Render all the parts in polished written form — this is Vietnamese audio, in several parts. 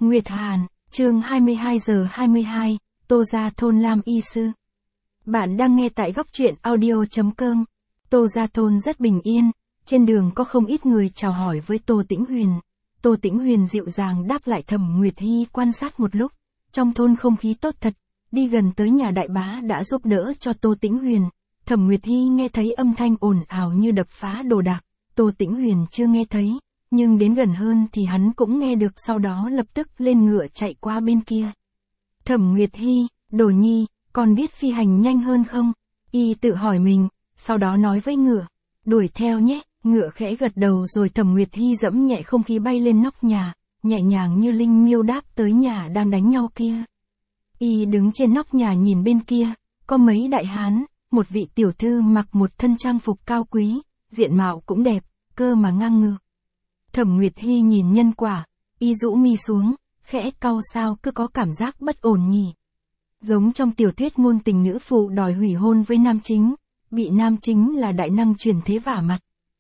Nguyệt Hàn, chương 22 giờ 22, Tô Gia Thôn Lam Y Sư. Bạn đang nghe tại góc truyện audio.com. Tô Gia Thôn rất bình yên, trên đường có không ít người chào hỏi với Tô Tĩnh Huyền. Tô Tĩnh Huyền dịu dàng đáp lại Thẩm Nguyệt Hi quan sát một lúc, trong thôn không khí tốt thật, đi gần tới nhà đại bá đã giúp đỡ cho Tô Tĩnh Huyền. Thẩm Nguyệt Hi nghe thấy âm thanh ồn ào như đập phá đồ đạc, Tô Tĩnh Huyền chưa nghe thấy, nhưng đến gần hơn thì hắn cũng nghe được, sau đó lập tức lên ngựa chạy qua bên kia. Thẩm Nguyệt Hi, Đồ Nhi, con biết phi hành nhanh hơn không? Y tự hỏi mình, sau đó nói với ngựa, đuổi theo nhé. Ngựa khẽ gật đầu rồi Thẩm Nguyệt Hi dẫm nhẹ không khí bay lên nóc nhà, nhẹ nhàng như linh miêu đáp tới nhà đang đánh nhau kia. Y đứng trên nóc nhà nhìn bên kia, có mấy đại hán, một vị tiểu thư mặc một thân trang phục cao quý, diện mạo cũng đẹp, cơ mà ngang ngược. Thẩm Nguyệt Hi nhìn nhân quả, y rũ mi xuống, khẽ cau sao cứ có cảm giác bất ổn nhỉ. Giống trong tiểu thuyết ngôn tình nữ phụ đòi hủy hôn với nam chính, bị nam chính là đại năng truyền thế vả mặt.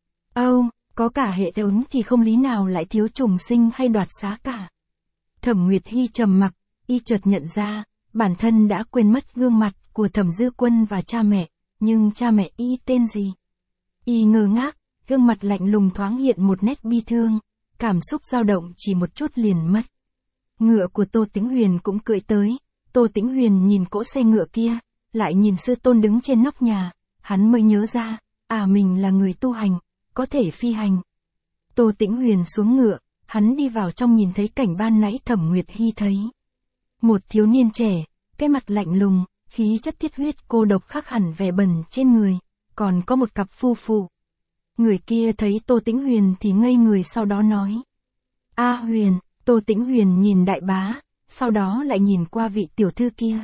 Có cả hệ thống thì không lý nào lại thiếu trùng sinh hay đoạt xá cả. Thẩm Nguyệt Hi trầm mặc, y chợt nhận ra, bản thân đã quên mất gương mặt của Thẩm Dư Quân và cha mẹ, nhưng cha mẹ y tên gì? Y ngơ ngác, gương mặt lạnh lùng thoáng hiện một nét bi thương, cảm xúc dao động chỉ một chút liền mất. Ngựa của Tô Tĩnh Huyền cũng cưỡi tới, Tô Tĩnh Huyền nhìn cỗ xe ngựa kia, lại nhìn sư tôn đứng trên nóc nhà, hắn mới nhớ ra, mình là người tu hành, có thể phi hành. Tô Tĩnh Huyền xuống ngựa, hắn đi vào trong nhìn thấy cảnh ban nãy Thẩm Nguyệt Hi thấy. Một thiếu niên trẻ, cái mặt lạnh lùng, khí chất thiết huyết cô độc khác hẳn vẻ bẩn trên người, còn có một cặp phu phụ. Người kia thấy Tô Tĩnh Huyền thì ngây người, sau đó nói: "A Huyền." Tô Tĩnh Huyền nhìn đại bá, sau đó lại nhìn qua vị tiểu thư kia.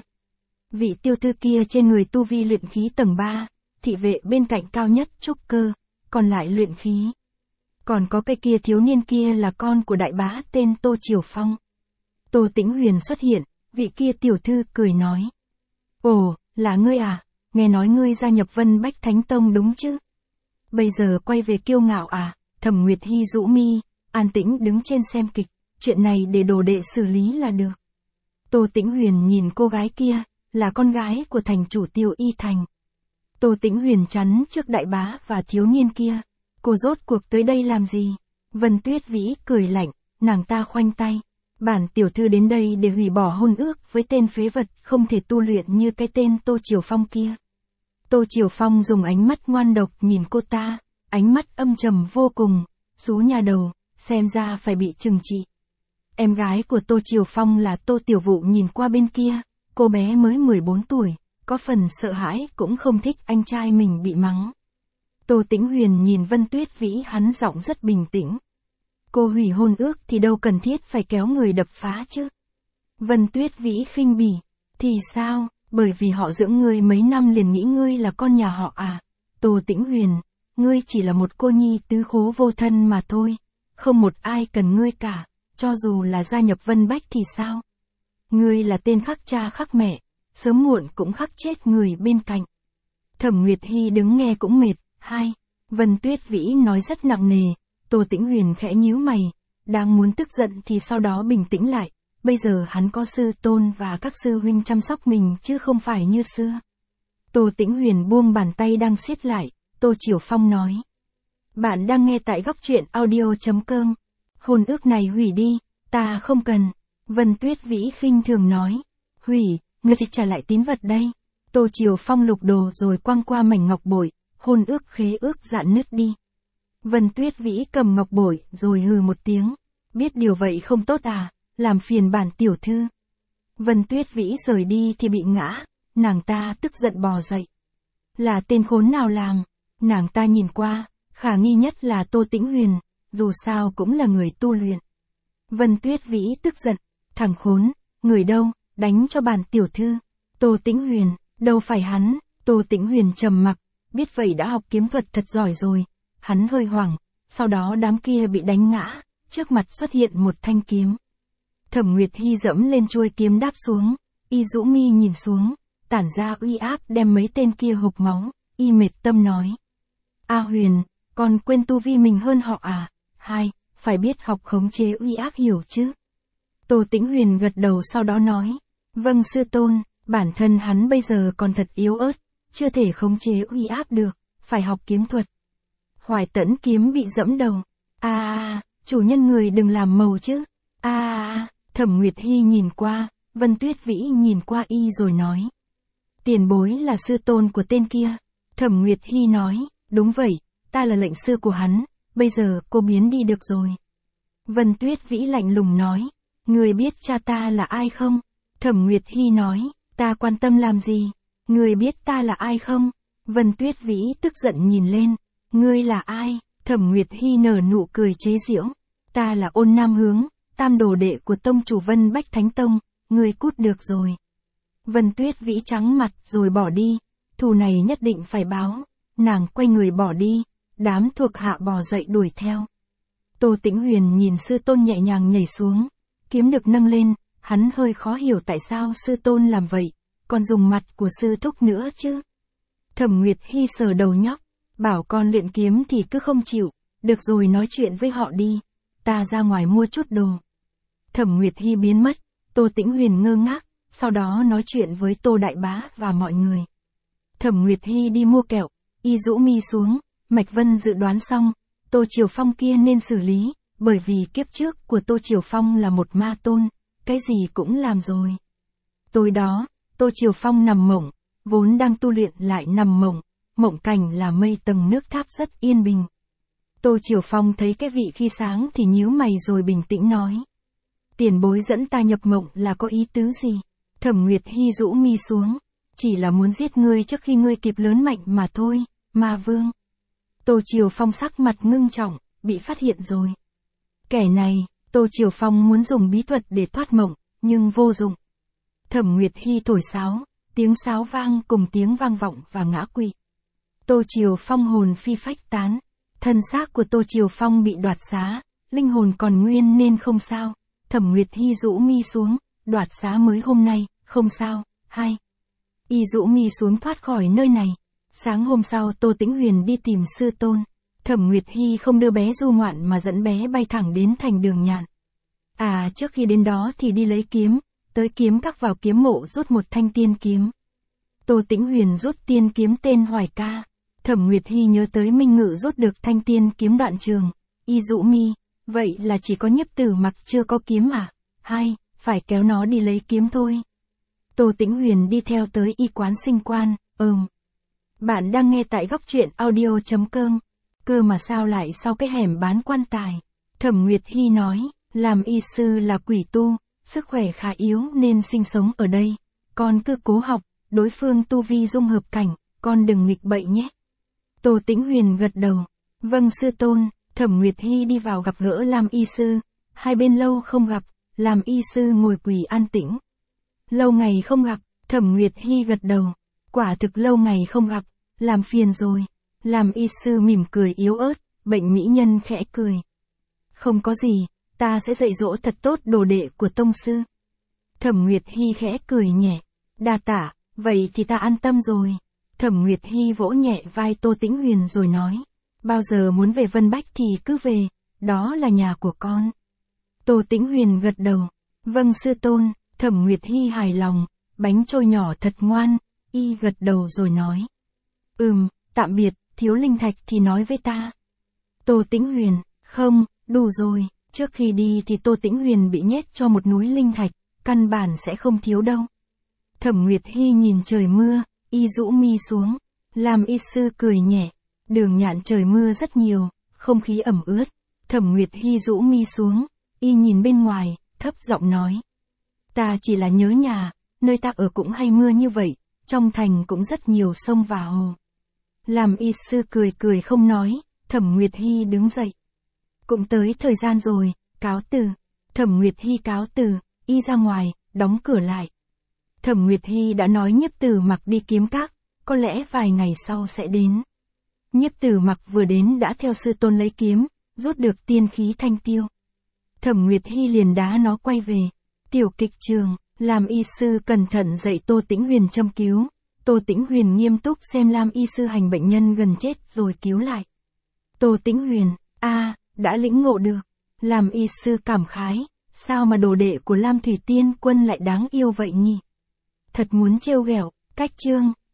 Vị tiểu thư kia trên người tu vi luyện khí tầng 3, thị vệ bên cạnh cao nhất trúc cơ, còn lại luyện khí. Còn có cái kia thiếu niên kia là con của đại bá tên Tô Triều Phong. Tô Tĩnh Huyền xuất hiện, vị kia tiểu thư cười nói: "Ồ, là ngươi à, nghe nói ngươi gia nhập Vân Bách Thánh Tông đúng chứ? Bây giờ quay về kiêu ngạo à?" Thẩm Nguyệt Hi rũ mi, an tĩnh đứng trên xem kịch, chuyện này để đồ đệ xử lý là được. Tô Tĩnh Huyền nhìn cô gái kia, là con gái của thành chủ Tiêu Y Thành. Tô Tĩnh Huyền chắn trước đại bá và thiếu niên kia, cô rốt cuộc tới đây làm gì? Vân Tuyết Vĩ cười lạnh, nàng ta khoanh tay, bản tiểu thư đến đây để hủy bỏ hôn ước với tên phế vật không thể tu luyện như cái tên Tô Triều Phong kia. Tô Triều Phong dùng ánh mắt ngoan độc nhìn cô ta, ánh mắt âm trầm vô cùng, xú nhà đầu, xem ra phải bị trừng trị. Em gái của Tô Triều Phong là Tô Tiểu Vụ nhìn qua bên kia, cô bé mới 14 tuổi, có phần sợ hãi cũng không thích anh trai mình bị mắng. Tô Tĩnh Huyền nhìn Vân Tuyết Vĩ, hắn giọng rất bình tĩnh. Cô hủy hôn ước thì đâu cần thiết phải kéo người đập phá chứ. Vân Tuyết Vĩ khinh bỉ, thì sao, bởi vì họ dưỡng ngươi mấy năm liền nghĩ ngươi là con nhà họ à? Tô Tĩnh Huyền, ngươi chỉ là một cô nhi tứ khố vô thân mà thôi, không một ai cần ngươi cả, cho dù là gia nhập Vân Bách thì sao? Ngươi là tên khắc cha khắc mẹ, sớm muộn cũng khắc chết người bên cạnh. Thẩm Nguyệt Hi đứng nghe cũng mệt. Vân Tuyết Vĩ nói rất nặng nề. Tô Tĩnh Huyền khẽ nhíu mày, đang muốn tức giận thì sau đó bình tĩnh lại, bây giờ hắn có sư tôn và các sư huynh chăm sóc mình chứ không phải như xưa. Tô Tĩnh Huyền buông bàn tay đang siết lại, Tô Triều Phong nói: "Bạn đang nghe tại góc truyện audio.com. Hôn ước này hủy đi, ta không cần." Vân Tuyết Vĩ khinh thường nói: "Hủy, ngươi chỉ trả lại tín vật đây." Tô Triều Phong lục đồ rồi quăng qua mảnh ngọc bội, hôn ước khế ước dạn nứt đi. Vân Tuyết Vĩ cầm ngọc bội rồi hừ một tiếng, biết điều vậy không tốt à, làm phiền bản tiểu thư. Vân Tuyết Vĩ rời đi thì bị ngã, nàng ta tức giận bò dậy. Là tên khốn nào làm? Nàng ta nhìn qua, khả nghi nhất là Tô Tĩnh Huyền, dù sao cũng là người tu luyện. Vân Tuyết Vĩ tức giận, thằng khốn, người đâu, đánh cho bản tiểu thư. Tô Tĩnh Huyền, đâu phải hắn. Tô Tĩnh Huyền trầm mặc, biết vậy đã học kiếm thuật thật giỏi rồi. Hắn hơi hoảng, sau đó đám kia bị đánh ngã, trước mặt xuất hiện một thanh kiếm. Thẩm Nguyệt Hi dẫm lên chuôi kiếm đáp xuống, y rũ mi nhìn xuống, tản ra uy áp đem mấy tên kia hộc máu, y mệt tâm nói: "A Huyền, con quên tu vi mình hơn họ à?" Phải biết học khống chế uy áp hiểu chứ. Tô Tĩnh Huyền gật đầu sau đó nói. Vâng sư tôn, bản thân hắn bây giờ còn thật yếu ớt, chưa thể khống chế uy áp được, phải học kiếm thuật. Hoài Tẫn kiếm bị dẫm đầu. Chủ nhân người đừng làm màu chứ. Thẩm Nguyệt Hy nhìn qua, Vân Tuyết Vĩ nhìn qua y rồi nói. Tiền bối là sư tôn của tên kia. Thẩm Nguyệt Hy nói, đúng vậy, ta là lệnh sư của hắn, bây giờ cô biến đi được rồi. Vân Tuyết Vĩ lạnh lùng nói, người biết cha ta là ai không? Thẩm Nguyệt Hy nói, ta quan tâm làm gì? Người biết ta là ai không? Vân Tuyết Vĩ tức giận nhìn lên, ngươi là ai? Thẩm Nguyệt Hy nở nụ cười chế giễu, ta là Ôn Nam Hướng, tam đồ đệ của tông chủ Vân Bách Thánh Tông, ngươi cút được rồi. Vân Tuyết Vĩ trắng mặt rồi bỏ đi, thù này nhất định phải báo, nàng quay người bỏ đi, đám thuộc hạ bò dậy đuổi theo. Tô Tĩnh Huyền nhìn sư tôn nhẹ nhàng nhảy xuống, kiếm được nâng lên, hắn hơi khó hiểu tại sao sư tôn làm vậy, còn dùng mặt của sư thúc nữa chứ. Thẩm Nguyệt Hy sờ đầu nhóc, bảo con luyện kiếm thì cứ không chịu, được rồi nói chuyện với họ đi, ta ra ngoài mua chút đồ. Thẩm Nguyệt Hy biến mất, Tô Tĩnh Huyền ngơ ngác, sau đó nói chuyện với Tô Đại Bá và mọi người. Thẩm Nguyệt Hy đi mua kẹo, y rũ mi xuống, Mạch Vân dự đoán xong, Tô Triều Phong kia nên xử lý, bởi vì kiếp trước của Tô Triều Phong là một ma tôn, cái gì cũng làm rồi. Tối đó, Tô Triều Phong nằm mộng, vốn đang tu luyện lại nằm mộng, mộng cảnh là mây tầng nước tháp rất yên bình. Tô Triều Phong thấy cái vị khi sáng thì nhíu mày rồi bình tĩnh nói. Tiền bối dẫn ta nhập mộng là có ý tứ gì? Thẩm Nguyệt Hy rũ mi xuống, chỉ là muốn giết ngươi trước khi ngươi kịp lớn mạnh mà thôi, ma vương. Tô Triều Phong sắc mặt ngưng trọng, bị phát hiện rồi. Kẻ này, Tô Triều Phong muốn dùng bí thuật để thoát mộng, nhưng vô dụng. Thẩm Nguyệt Hy thổi sáo, tiếng sáo vang cùng tiếng vang vọng và ngã quỵ. Tô Triều Phong hồn phi phách tán, thân xác của Tô Triều Phong bị đoạt xá, linh hồn còn nguyên nên không sao. Thẩm Nguyệt Hy rũ mi xuống, đoạt xá mới hôm nay, không sao, hay. Y rũ mi xuống thoát khỏi nơi này. Sáng hôm sau Tô Tĩnh Huyền đi tìm sư tôn. Thẩm Nguyệt Hy không đưa bé du ngoạn mà dẫn bé bay thẳng đến thành Đường Nhạn. Trước khi đến đó thì đi lấy kiếm, tới kiếm các vào kiếm mộ rút một thanh tiên kiếm. Tô Tĩnh Huyền rút tiên kiếm tên Hoài Ca. Thẩm Nguyệt Hy nhớ tới Minh Ngự rút được thanh tiên kiếm Đoạn Trường. Y rũ mi, vậy là chỉ có Nhiếp Tử Mặc chưa có kiếm à? Hay, phải kéo nó đi lấy kiếm thôi. Tô Tĩnh Huyền đi theo tới y quán Sinh Quan. Bạn đang nghe tại góc truyện audio.com. Cơ mà sao lại sau cái hẻm bán quan tài? Thẩm Nguyệt Hy nói, làm y sư là quỷ tu, sức khỏe khá yếu nên sinh sống ở đây. Con cứ cố học, đối phương tu vi dung hợp cảnh, con đừng nghịch bậy nhé. Tô Tĩnh Huyền gật đầu. Vâng sư tôn. Thẩm Nguyệt Hy đi vào gặp gỡ Lam y sư. Hai bên lâu không gặp, Lam y sư ngồi quỳ an tĩnh. Lâu ngày không gặp, Thẩm Nguyệt Hy gật đầu. Quả thực lâu ngày không gặp, làm phiền rồi. Lam y sư mỉm cười yếu ớt, bệnh mỹ nhân khẽ cười. Không có gì, ta sẽ dạy dỗ thật tốt đồ đệ của tông sư. Thẩm Nguyệt Hy khẽ cười nhẹ. Đa tạ, vậy thì ta an tâm rồi. Thẩm Nguyệt Hy vỗ nhẹ vai Tô Tĩnh Huyền rồi nói. Bao giờ muốn về Vân Bách thì cứ về, đó là nhà của con. Tô Tĩnh Huyền gật đầu. Vâng sư tôn. Thẩm Nguyệt Hy hài lòng, bánh trôi nhỏ thật ngoan, y gật đầu rồi nói. Tạm biệt, thiếu linh thạch thì nói với ta. Tô Tĩnh Huyền, không, đủ rồi, trước khi đi thì Tô Tĩnh Huyền bị nhét cho một núi linh thạch, căn bản sẽ không thiếu đâu. Thẩm Nguyệt Hy nhìn trời mưa, y rũ mi xuống, làm y sư cười nhẹ. Đường Nhạn trời mưa rất nhiều, không khí ẩm ướt. Thẩm Nguyệt Hy rũ mi xuống, y nhìn bên ngoài, thấp giọng nói. Ta chỉ là nhớ nhà, nơi ta ở cũng hay mưa như vậy, trong thành cũng rất nhiều sông và hồ. Làm y sư cười cười không nói, Thẩm Nguyệt Hy đứng dậy. Cũng tới thời gian rồi, cáo từ. Thẩm Nguyệt Hy cáo từ, y ra ngoài, đóng cửa lại. Thẩm Nguyệt Hy đã nói Nhiếp Tử Mặc đi kiếm các, có lẽ vài ngày sau sẽ đến. Nhiếp Tử Mặc vừa đến đã theo sư tôn lấy kiếm, rút được tiên khí thanh tiêu. Thẩm Nguyệt Hy liền đá nó quay về. Tiểu kịch trường, Lam y sư cẩn thận dạy Tô Tĩnh Huyền châm cứu. Tô Tĩnh Huyền nghiêm túc xem Lam y sư hành bệnh nhân gần chết rồi cứu lại. Tô Tĩnh Huyền, đã lĩnh ngộ được. Lam y sư cảm khái, Sao mà đồ đệ của Lam Thủy Tiên Quân lại đáng yêu vậy nhỉ? Thật muốn trêu ghẹo, cách chương.